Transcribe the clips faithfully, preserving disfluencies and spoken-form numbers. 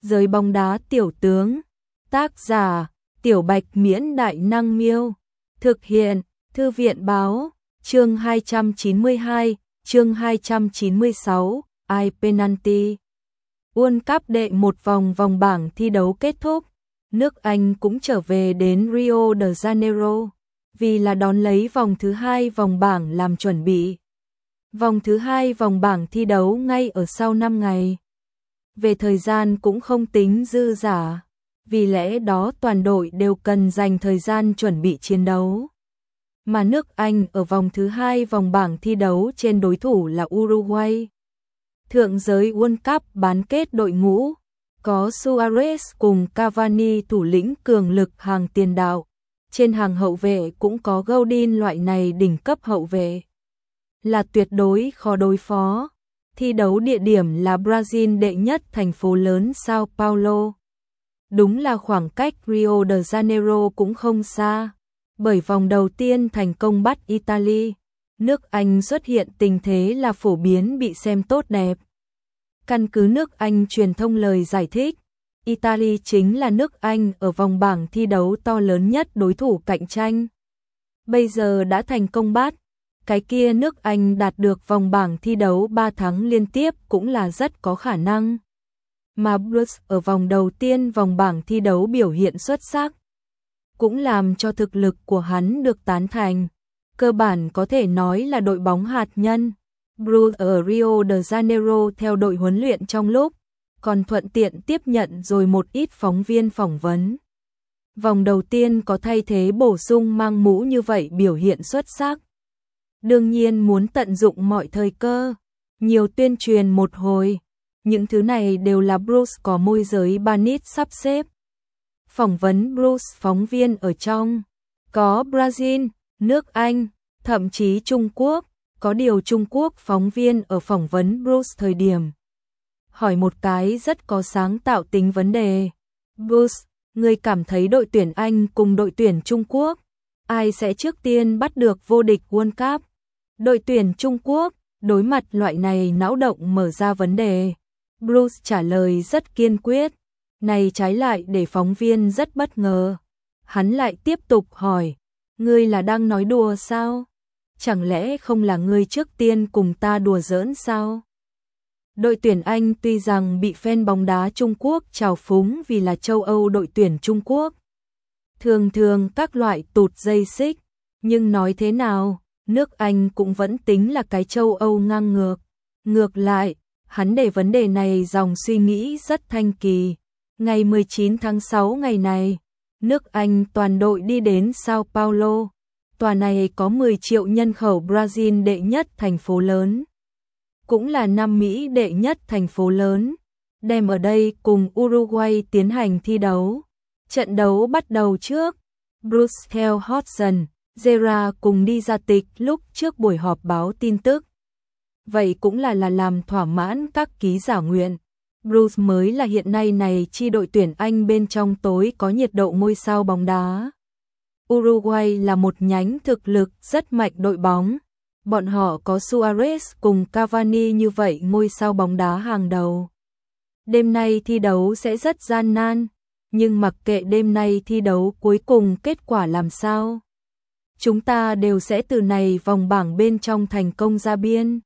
Giới bóng đá tiểu tướng. Tác giả: Tiểu Bạch Miễn Đại Năng Miêu. Thực hiện: Thư viện Báo. Chương hai trăm chín mươi hai, chương hai trăm chín mươi sáu, ai penalty. World Cup đệ một vòng vòng bảng thi đấu kết thúc. Nước Anh cũng trở về đến Rio de Janeiro, vì là đón lấy vòng thứ hai vòng bảng làm chuẩn bị. Vòng thứ hai vòng bảng thi đấu ngay ở sau năm ngày. Về thời gian cũng không tính dư dả, vì lẽ đó toàn đội đều cần dành thời gian chuẩn bị chiến đấu. Mà nước Anh ở vòng thứ hai vòng bảng thi đấu trên đối thủ là Uruguay. Thượng giới World Cup bán kết đội ngũ, có Suarez cùng Cavani thủ lĩnh cường lực hàng tiền đạo. Trên hàng hậu vệ cũng có Godin, loại này đỉnh cấp hậu vệ, là tuyệt đối khó đối phó. Thi đấu địa điểm là Brazil đệ nhất thành phố lớn Sao Paulo. Đúng là khoảng cách Rio de Janeiro cũng không xa, bởi vòng đầu tiên thành công bắt Italy, nước Anh xuất hiện tình thế là phổ biến bị xem tốt đẹp. Căn cứ nước Anh truyền thông lời giải thích, Italy chính là nước Anh ở vòng bảng thi đấu to lớn nhất đối thủ cạnh tranh. Bây giờ đã thành công bắt, cái kia nước Anh đạt được vòng bảng thi đấu ba tháng liên tiếp cũng là rất có khả năng. Mà Bruce ở vòng đầu tiên vòng bảng thi đấu biểu hiện xuất sắc, cũng làm cho thực lực của hắn được tán thành. Cơ bản có thể nói là đội bóng hạt nhân. Bruce ở Rio de Janeiro theo đội huấn luyện trong lúc, còn thuận tiện tiếp nhận rồi một ít phóng viên phỏng vấn. Vòng đầu tiên có thay thế bổ sung mang mũ như vậy biểu hiện xuất sắc. Đương nhiên muốn tận dụng mọi thời cơ, nhiều tuyên truyền một hồi. Những thứ này đều là Bruce có môi giới Banit sắp xếp. Phỏng vấn Bruce phóng viên ở trong, có Brazil, nước Anh, thậm chí Trung Quốc. Có điều Trung Quốc phóng viên ở phỏng vấn Bruce thời điểm hỏi một cái rất có sáng tạo tính vấn đề. Bruce, người cảm thấy đội tuyển Anh cùng đội tuyển Trung Quốc, ai sẽ trước tiên bắt được vô địch World Cup? Đội tuyển Trung Quốc, đối mặt loại này não động mở ra vấn đề. Bruce trả lời rất kiên quyết, này trái lại để phóng viên rất bất ngờ. Hắn lại tiếp tục hỏi, ngươi là đang nói đùa sao? Chẳng lẽ không là ngươi trước tiên cùng ta đùa giỡn sao? Đội tuyển Anh tuy rằng bị fan bóng đá Trung Quốc trào phúng vì là châu Âu đội tuyển Trung Quốc, thường thường các loại tụt dây xích, nhưng nói thế nào, nước Anh cũng vẫn tính là cái châu Âu ngang ngược. Ngược lại, hắn để vấn đề này dòng suy nghĩ rất thanh kỳ. Ngày mười chín tháng sáu ngày này, nước Anh toàn đội đi đến Sao Paulo. Tòa này có mười triệu nhân khẩu, Brazil đệ nhất thành phố lớn, cũng là Nam Mỹ đệ nhất thành phố lớn, đem ở đây cùng Uruguay tiến hành thi đấu. Trận đấu bắt đầu trước, Bruce theo Hodgson, Gerrard cùng đi ra tịch lúc trước buổi họp báo tin tức. Vậy cũng là là làm thỏa mãn các ký giả nguyện. Bruce mới là hiện nay này chi đội tuyển Anh bên trong tối có nhiệt độ ngôi sao bóng đá. Uruguay là một nhánh thực lực rất mạnh đội bóng. Bọn họ có Suarez cùng Cavani như vậy ngôi sao bóng đá hàng đầu. Đêm nay thi đấu sẽ rất gian nan, nhưng mặc kệ đêm nay thi đấu cuối cùng kết quả làm sao, chúng ta đều sẽ từ này vòng bảng bên trong thành công ra biên.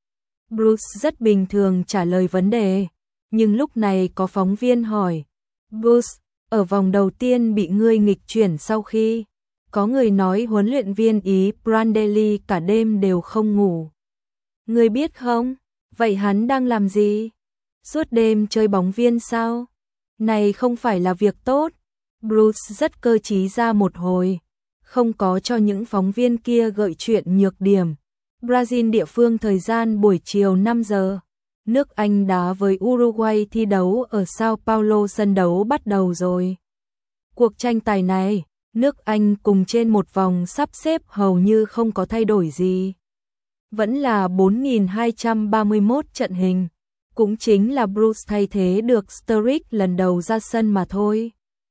Bruce rất bình thường trả lời vấn đề, nhưng lúc này có phóng viên hỏi, Bruce, ở vòng đầu tiên bị ngươi nghịch chuyển sau khi, có người nói huấn luyện viên Ý Prandelli cả đêm đều không ngủ. Ngươi biết không, vậy hắn đang làm gì? Suốt đêm chơi bóng viên sao? Này không phải là việc tốt. Bruce rất cơ trí ra một hồi, không có cho những phóng viên kia gợi chuyện nhược điểm. Brazil địa phương thời gian buổi chiều năm giờ. Nước Anh đá với Uruguay thi đấu ở Sao Paulo, sân đấu bắt đầu rồi. Cuộc tranh tài này, nước Anh cùng trên một vòng sắp xếp hầu như không có thay đổi gì. Vẫn là bốn nghìn hai trăm ba mươi mốt trận hình, cũng chính là Bruce thay thế được Sturridge lần đầu ra sân mà thôi.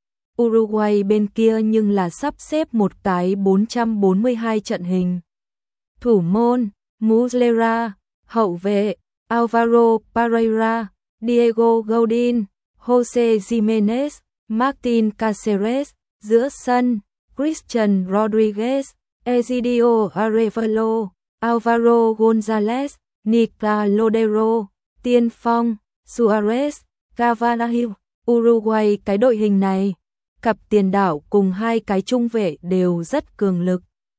Uruguay bên kia nhưng là sắp xếp một cái bốn trăm bốn mươi hai trận hình. Thủ môn, Muslera, hậu vệ, Alvaro Pereira, Diego Godin, Jose Gimenez, Martin Caceres, giữa sân, Christian Rodriguez, Egidio Arevalo, Alvaro Gonzalez, Nica Lodero, tiên phong, Suarez, Cavanaugh. Uruguay cái đội hình này, cặp tiền đạo cùng hai cái trung vệ đều rất cường lực.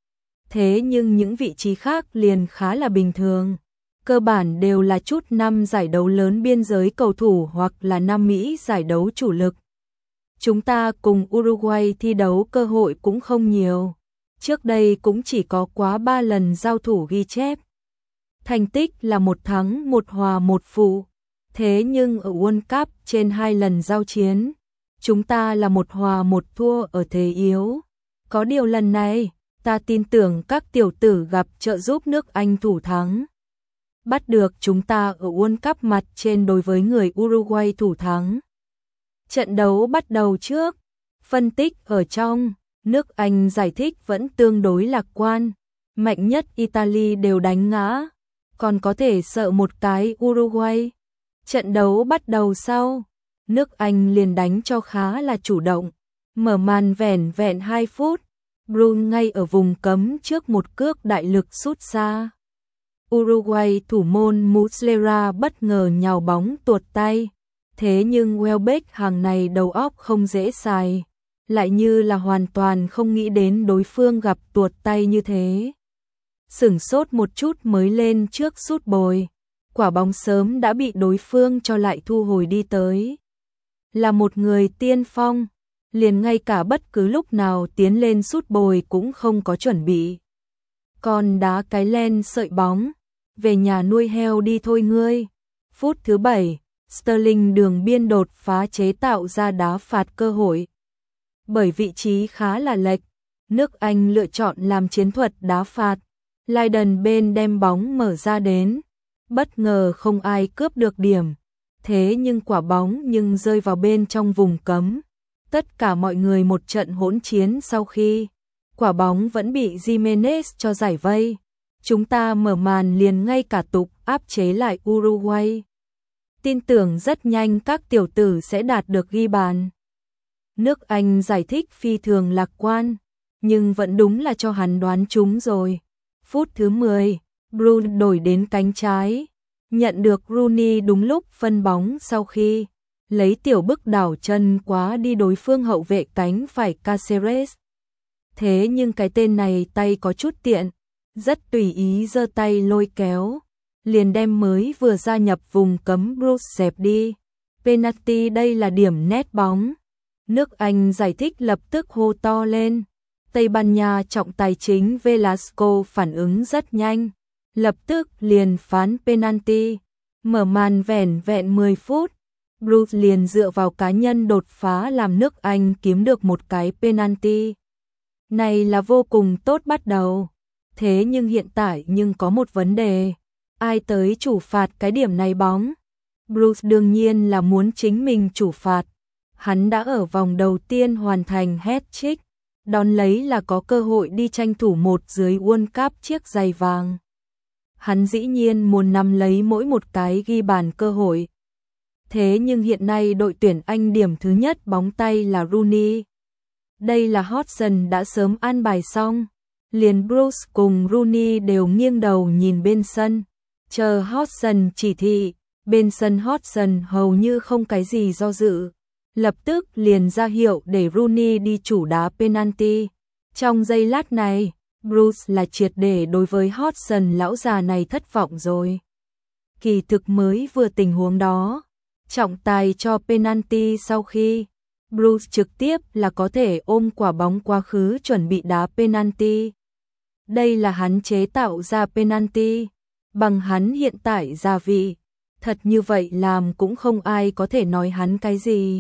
Thế nhưng những vị trí khác liền khá là bình thường. Cơ bản đều là chút năm giải đấu lớn biên giới cầu thủ hoặc là Nam Mỹ giải đấu chủ lực. Chúng ta cùng Uruguay thi đấu cơ hội cũng không nhiều. Trước đây cũng chỉ có quá ba lần giao thủ ghi chép. Thành tích là một thắng, một hòa, một phụ. Thế nhưng ở World Cup trên hai lần giao chiến, chúng ta là một hòa một thua ở thế yếu. Có điều lần này, ta tin tưởng các tiểu tử gặp trợ giúp nước Anh thủ thắng. Bắt được chúng ta ở World Cup mặt trên đối với người Uruguay thủ thắng. Trận đấu bắt đầu trước, phân tích ở trong, nước Anh giải thích vẫn tương đối lạc quan, mạnh nhất Italy đều đánh ngã, còn có thể sợ một cái Uruguay. Trận đấu bắt đầu sau, nước Anh liền đánh cho khá là chủ động, mở màn vẻn vẹn hai phút, Bruno ngay ở vùng cấm trước một cước đại lực sút xa. Uruguay thủ môn Muslera bất ngờ nhào bóng tuột tay, thế nhưng Welbeck hàng này đầu óc không dễ xài, lại như là hoàn toàn không nghĩ đến đối phương gặp tuột tay như thế. Sửng sốt một chút mới lên trước sút bồi, quả bóng sớm đã bị đối phương cho lại thu hồi đi tới. Là một người tiên phong, liền ngay cả bất cứ lúc nào tiến lên sút bồi cũng không có chuẩn bị. Còn đá cái len sợi bóng, về nhà nuôi heo đi thôi ngươi. Phút thứ bảy, Sterling đường biên đột phá chế tạo ra đá phạt cơ hội. Bởi vị trí khá là lệch, nước Anh lựa chọn làm chiến thuật đá phạt. Leiden bên đem bóng mở ra đến, bất ngờ không ai cướp được điểm. Thế nhưng quả bóng nhưng rơi vào bên trong vùng cấm. Tất cả mọi người một trận hỗn chiến sau khi quả bóng vẫn bị Gimenez cho giải vây. Chúng ta mở màn liền ngay cả tục áp chế lại Uruguay. Tin tưởng rất nhanh các tiểu tử sẽ đạt được ghi bàn. Nước Anh giải thích phi thường lạc quan, nhưng vẫn đúng là cho hắn đoán trúng rồi. Phút thứ mười, Bruno đổi đến cánh trái, nhận được Rooney đúng lúc phân bóng sau khi lấy tiểu bức đảo chân quá đi đối phương hậu vệ cánh phải Caceres. Thế nhưng cái tên này tay có chút tiện, rất tùy ý giơ tay lôi kéo, liền đem mới vừa gia nhập vùng cấm Bruce dẹp đi. Penalty, đây là điểm nét bóng. Nước Anh giải thích lập tức hô to lên. Tây Ban Nha trọng tài chính Velasco phản ứng rất nhanh, lập tức liền phán penalty. Mở màn vẻn vẹn mười phút, Bruce liền dựa vào cá nhân đột phá làm nước Anh kiếm được một cái penalty. Này là vô cùng tốt bắt đầu. Thế nhưng hiện tại nhưng có một vấn đề. Ai tới chủ phạt cái điểm này bóng? Bruce đương nhiên là muốn chính mình chủ phạt. Hắn đã ở vòng đầu tiên hoàn thành hat-trick, đón lấy là có cơ hội đi tranh thủ một dưới World Cup chiếc giày vàng. Hắn dĩ nhiên muốn nắm lấy mỗi một cái ghi bàn cơ hội. Thế nhưng hiện nay đội tuyển Anh điểm thứ nhất bóng tay là Rooney. Đây là Hodgson đã sớm an bài xong. Liền Bruce cùng Rooney đều nghiêng đầu nhìn bên sân, chờ Hodgson chỉ thị. Bên sân Hodgson hầu như không cái gì do dự, lập tức liền ra hiệu để Rooney đi chủ đá penalty. Trong giây lát này, Bruce là triệt để đối với Hodgson lão già này thất vọng rồi. Kỳ thực mới vừa tình huống đó, trọng tài cho penalty sau khi Bruce trực tiếp là có thể ôm quả bóng quá khứ chuẩn bị đá penalty. Đây là hắn chế tạo ra penalty, bằng hắn hiện tại gia vị. Thật như vậy làm cũng không ai có thể nói hắn cái gì.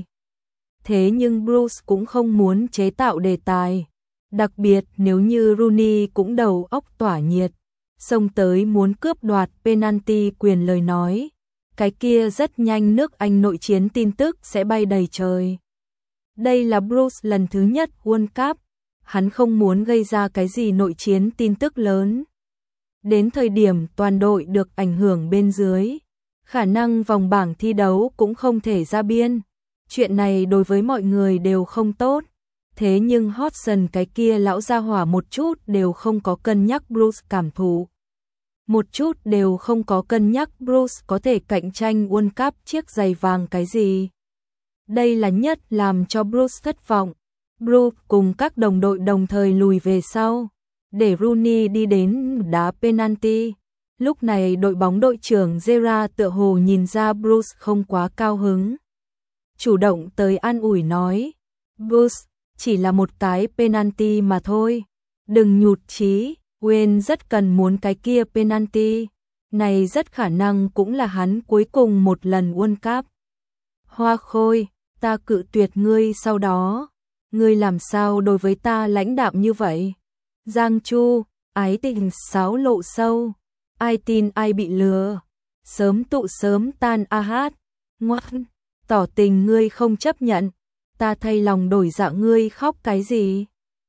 Thế nhưng Bruce cũng không muốn chế tạo đề tài. Đặc biệt nếu như Rooney cũng đầu óc tỏa nhiệt, xông tới muốn cướp đoạt penalty quyền lời nói. Cái kia rất nhanh nước Anh nội chiến tin tức sẽ bay đầy trời. Đây là Bruce lần thứ nhất World Cup. Hắn không muốn gây ra cái gì nội chiến tin tức lớn. Đến thời điểm toàn đội được ảnh hưởng bên dưới, khả năng vòng bảng thi đấu cũng không thể ra biên. Chuyện này đối với mọi người đều không tốt. Thế nhưng Hodgson cái kia lão gia hỏa một chút đều không có cân nhắc Bruce cảm thụ. Một chút đều không có cân nhắc Bruce có thể cạnh tranh World Cup chiếc giày vàng cái gì. Đây là nhất làm cho Bruce thất vọng. Bruce cùng các đồng đội đồng thời lùi về sau, để Rooney đi đến đá penalty. Lúc này đội bóng đội trưởng Gerrard tựa hồ nhìn ra Bruce không quá cao hứng. Chủ động tới an ủi nói, Bruce, chỉ là một cái penalty mà thôi. Đừng nhụt chí, Wayne rất cần muốn cái kia penalty. Này rất khả năng cũng là hắn cuối cùng một lần World Cup. Hoa Khôi, ta cự tuyệt ngươi sau đó. Ngươi làm sao đối với ta lãnh đạm như vậy? Giang Chu, ái tình sáo lộ sâu. Ai tin ai bị lừa. Sớm tụ sớm tan a hát. Ngoan, tỏ tình ngươi không chấp nhận. Ta thay lòng đổi dạ ngươi khóc cái gì?